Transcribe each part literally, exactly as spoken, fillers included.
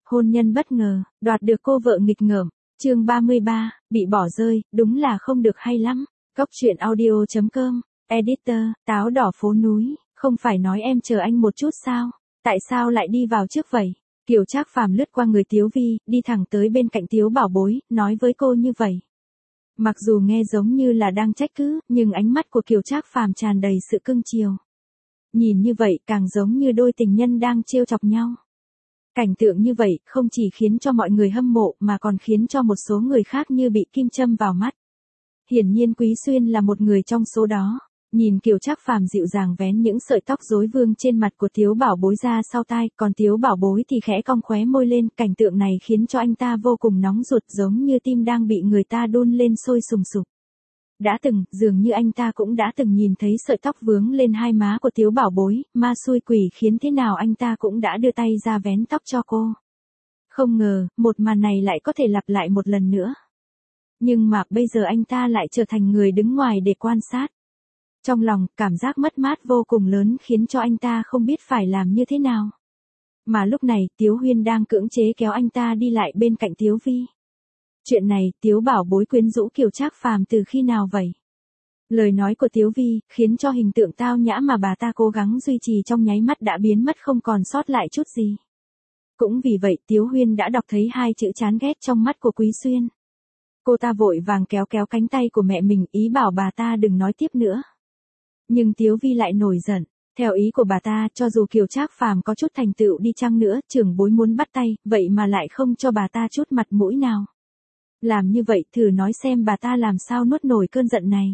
Hôn nhân bất ngờ, đoạt được cô vợ nghịch ngợm. Chương ba mươi ba, bị bỏ rơi, đúng là không được hay lắm. Cốc truyện audio chấm com, editor, táo đỏ phố núi, không phải nói em chờ anh một chút sao? Tại sao lại đi vào trước vậy? Kiều Trác Phàm lướt qua người Tiếu Vi, đi thẳng tới bên cạnh Tiếu Bảo Bối, nói với cô như vậy. Mặc dù nghe giống như là đang trách cứ, nhưng ánh mắt của Kiều Trác Phàm tràn đầy sự cưng chiều. Nhìn như vậy càng giống như đôi tình nhân đang trêu chọc nhau. Cảnh tượng như vậy không chỉ khiến cho mọi người hâm mộ mà còn khiến cho một số người khác như bị kim châm vào mắt. Hiển nhiên Quý Xuyên là một người trong số đó. Nhìn Kiều Trác Phàm dịu dàng vén những sợi tóc rối vương trên mặt của Tiếu Bảo Bối ra sau tai, còn Tiếu Bảo Bối thì khẽ cong khóe môi lên, cảnh tượng này khiến cho anh ta vô cùng nóng ruột, giống như tim đang bị người ta đun lên sôi sùng sục. Đã từng, dường như anh ta cũng đã từng nhìn thấy sợi tóc vướng lên hai má của Tiếu Bảo Bối, ma xui quỷ khiến thế nào anh ta cũng đã đưa tay ra vén tóc cho cô. Không ngờ, một màn này lại có thể lặp lại một lần nữa. Nhưng mà bây giờ anh ta lại trở thành người đứng ngoài để quan sát. Trong lòng, cảm giác mất mát vô cùng lớn khiến cho anh ta không biết phải làm như thế nào. Mà lúc này, Tiếu Huyên đang cưỡng chế kéo anh ta đi lại bên cạnh Tiếu Vi. Chuyện này, Tiếu Bảo Bối quyến rũ Kiều Trác Phàm từ khi nào vậy? Lời nói của Tiếu Vi, khiến cho hình tượng tao nhã mà bà ta cố gắng duy trì trong nháy mắt đã biến mất không còn sót lại chút gì. Cũng vì vậy, Tiếu Huyên đã đọc thấy hai chữ chán ghét trong mắt của Quý Xuyên. Cô ta vội vàng kéo kéo cánh tay của mẹ mình, ý bảo bà ta đừng nói tiếp nữa. Nhưng Tiếu Vi lại nổi giận. Theo ý của bà ta, cho dù Kiều Trác Phàm có chút thành tựu đi chăng nữa, trưởng bối muốn bắt tay, vậy mà lại không cho bà ta chút mặt mũi nào. Làm như vậy, thử nói xem bà ta làm sao nuốt nổi cơn giận này.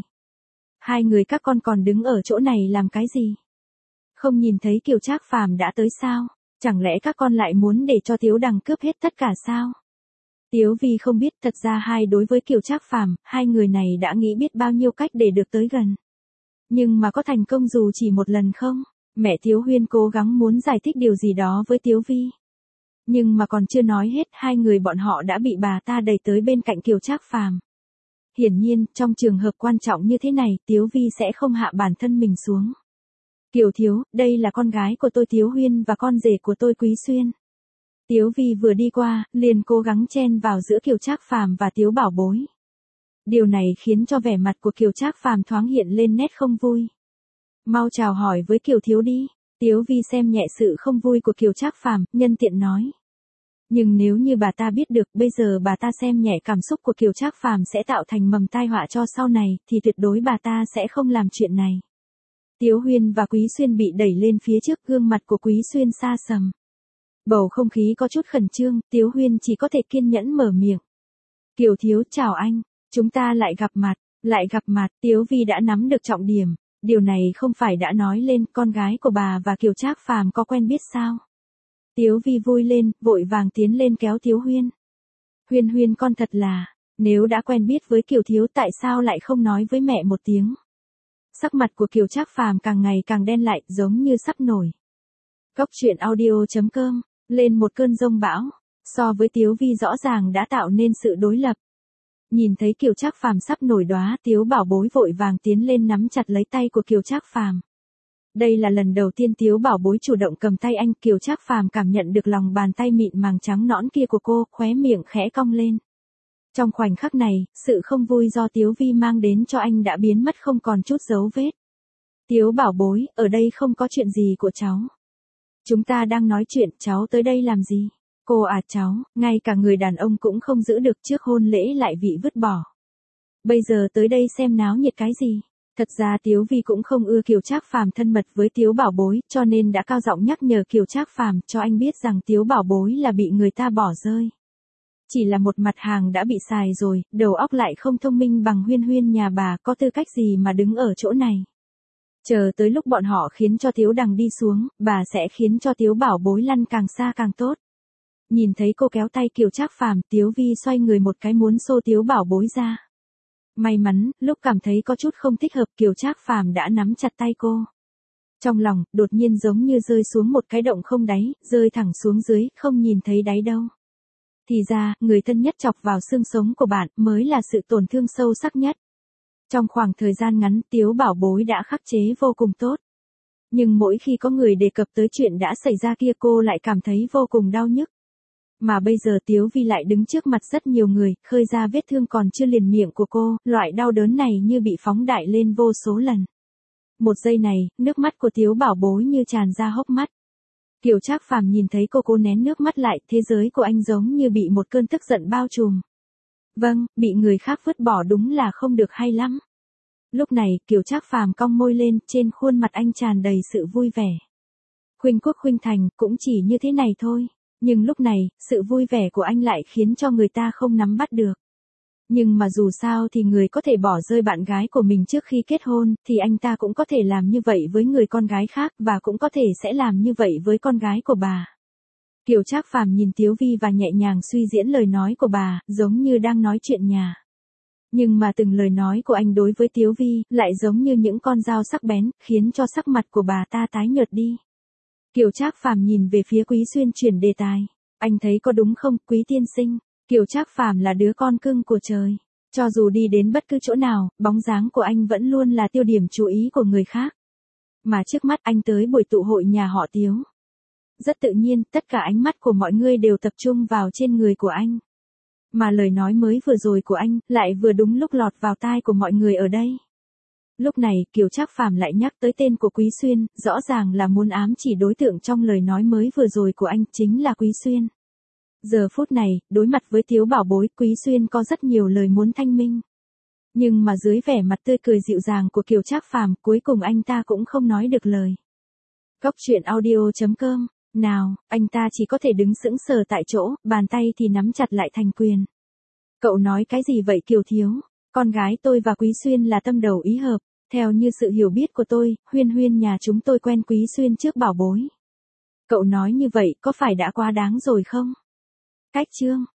Hai người các con còn đứng ở chỗ này làm cái gì? Không nhìn thấy Kiều Trác Phàm đã tới sao? Chẳng lẽ các con lại muốn để cho Tiếu Đằng cướp hết tất cả sao? Tiếu Vi không biết, thật ra hai đối với Kiều Trác Phàm, hai người này đã nghĩ biết bao nhiêu cách để được tới gần. Nhưng mà có thành công dù chỉ một lần không? Mẹ Tiếu Huyên cố gắng muốn giải thích điều gì đó với Tiếu Vi. Nhưng mà còn chưa nói hết, hai người bọn họ đã bị bà ta đẩy tới bên cạnh Kiều Trác Phàm. Hiển nhiên, trong trường hợp quan trọng như thế này, Tiếu Vi sẽ không hạ bản thân mình xuống. Kiều Thiếu, đây là con gái của tôi Tiếu Huyên và con rể của tôi Quý Xuyên. Tiếu Vi vừa đi qua, liền cố gắng chen vào giữa Kiều Trác Phàm và Tiếu Bảo Bối. Điều này khiến cho vẻ mặt của Kiều Trác Phàm thoáng hiện lên nét không vui. Mau chào hỏi với Kiều Thiếu đi. Tiếu Vi xem nhẹ sự không vui của Kiều Trác Phàm, nhân tiện nói. Nhưng nếu như bà ta biết được bây giờ bà ta xem nhẹ cảm xúc của Kiều Trác Phàm sẽ tạo thành mầm tai họa cho sau này, thì tuyệt đối bà ta sẽ không làm chuyện này. Tiếu Huyên và Quý Xuyên bị đẩy lên phía trước, gương mặt của Quý Xuyên xa sầm. Bầu không khí có chút khẩn trương, Tiếu Huyên chỉ có thể kiên nhẫn mở miệng. Kiều Thiếu, chào anh, chúng ta lại gặp mặt, lại gặp mặt, Tiếu Vi đã nắm được trọng điểm. Điều này không phải đã nói lên con gái của bà và Kiều Trác Phàm có quen biết sao? Tiếu Vi vui lên, vội vàng tiến lên kéo Tiếu Huyên. Huyên Huyên con thật là, nếu đã quen biết với Kiều Thiếu tại sao lại không nói với mẹ một tiếng? Sắc mặt của Kiều Trác Phàm càng ngày càng đen lại, giống như sắp nổi. Cốc truyện audio chấm com, lên một cơn giông bão, so với Tiếu Vi rõ ràng đã tạo nên sự đối lập. Nhìn thấy Kiều Trác Phàm sắp nổi đoá, Tiếu Bảo Bối vội vàng tiến lên nắm chặt lấy tay của Kiều Trác Phàm. Đây là lần đầu tiên Tiếu Bảo Bối chủ động cầm tay anh, Kiều Trác Phàm cảm nhận được lòng bàn tay mịn màng trắng nõn kia của cô, khóe miệng khẽ cong lên. Trong khoảnh khắc này, sự không vui do Tiếu Vi mang đến cho anh đã biến mất không còn chút dấu vết. Tiếu Bảo Bối, ở đây không có chuyện gì của cháu. Chúng ta đang nói chuyện, cháu tới đây làm gì? Cô à cháu, ngay cả người đàn ông cũng không giữ được, trước hôn lễ lại bị vứt bỏ. Bây giờ tới đây xem náo nhiệt cái gì? Thật ra Tiếu Vi cũng không ưa Kiều Trác Phàm thân mật với Tiếu Bảo Bối, cho nên đã cao giọng nhắc nhở Kiều Trác Phàm cho anh biết rằng Tiếu Bảo Bối là bị người ta bỏ rơi. Chỉ là một mặt hàng đã bị xài rồi, đầu óc lại không thông minh bằng Huyên Huyên nhà bà, có tư cách gì mà đứng ở chỗ này. Chờ tới lúc bọn họ khiến cho Tiếu Đằng đi xuống, bà sẽ khiến cho Tiếu Bảo Bối lăn càng xa càng tốt. Nhìn thấy cô kéo tay Kiều Trác Phàm, Tiếu Vi xoay người một cái muốn xô Tiếu Bảo Bối ra. May mắn, lúc cảm thấy có chút không thích hợp, Kiều Trác Phàm đã nắm chặt tay cô. Trong lòng, đột nhiên giống như rơi xuống một cái động không đáy, rơi thẳng xuống dưới, không nhìn thấy đáy đâu. Thì ra, người thân nhất chọc vào xương sống của bạn mới là sự tổn thương sâu sắc nhất. Trong khoảng thời gian ngắn, Tiếu Bảo Bối đã khắc chế vô cùng tốt. Nhưng mỗi khi có người đề cập tới chuyện đã xảy ra kia, cô lại cảm thấy vô cùng đau nhức. Mà bây giờ Tiếu Vi lại đứng trước mặt rất nhiều người, khơi ra vết thương còn chưa liền miệng của cô, loại đau đớn này như bị phóng đại lên vô số lần. Một giây này, nước mắt của Tiếu Bảo Bối như tràn ra hốc mắt. Kiều Trác Phàm nhìn thấy cô cố nén nước mắt lại, thế giới của anh giống như bị một cơn tức giận bao trùm. Vâng, bị người khác vứt bỏ đúng là không được hay lắm. Lúc này, Kiều Trác Phàm cong môi lên, trên khuôn mặt anh tràn đầy sự vui vẻ. Khuynh Quốc khuynh thành, cũng chỉ như thế này thôi. Nhưng lúc này, sự vui vẻ của anh lại khiến cho người ta không nắm bắt được. Nhưng mà dù sao thì người có thể bỏ rơi bạn gái của mình trước khi kết hôn, thì anh ta cũng có thể làm như vậy với người con gái khác, và cũng có thể sẽ làm như vậy với con gái của bà. Kiều Trác Phàm nhìn Tiếu Vi và nhẹ nhàng suy diễn lời nói của bà, giống như đang nói chuyện nhà. Nhưng mà từng lời nói của anh đối với Tiếu Vi, lại giống như những con dao sắc bén, khiến cho sắc mặt của bà ta tái nhợt đi. Kiều Trác Phàm nhìn về phía Quý Xuyên chuyển đề tài. Anh thấy có đúng không, Quý tiên sinh? Kiều Trác Phàm là đứa con cưng của trời. Cho dù đi đến bất cứ chỗ nào, bóng dáng của anh vẫn luôn là tiêu điểm chú ý của người khác. Mà trước mắt anh tới buổi tụ hội nhà họ Tiếu. Rất tự nhiên, tất cả ánh mắt của mọi người đều tập trung vào trên người của anh. Mà lời nói mới vừa rồi của anh, lại vừa đúng lúc lọt vào tai của mọi người ở đây. Lúc này, Kiều Trác Phàm lại nhắc tới tên của Quý Xuyên, rõ ràng là muốn ám chỉ đối tượng trong lời nói mới vừa rồi của anh chính là Quý Xuyên. Giờ phút này, đối mặt với Tiếu Bảo Bối, Quý Xuyên có rất nhiều lời muốn thanh minh. Nhưng mà dưới vẻ mặt tươi cười dịu dàng của Kiều Trác Phàm, cuối cùng anh ta cũng không nói được lời. Cốc truyện audio chấm com. Nào, anh ta chỉ có thể đứng sững sờ tại chỗ, bàn tay thì nắm chặt lại thành quyền. Cậu nói cái gì vậy Kiều Thiếu? Con gái tôi và Quý Xuyên là tâm đầu ý hợp. Theo như sự hiểu biết của tôi, Huyên Huyên nhà chúng tôi quen Quý Xuyên trước Bảo Bối. Cậu nói như vậy có phải đã quá đáng rồi không? Cách chương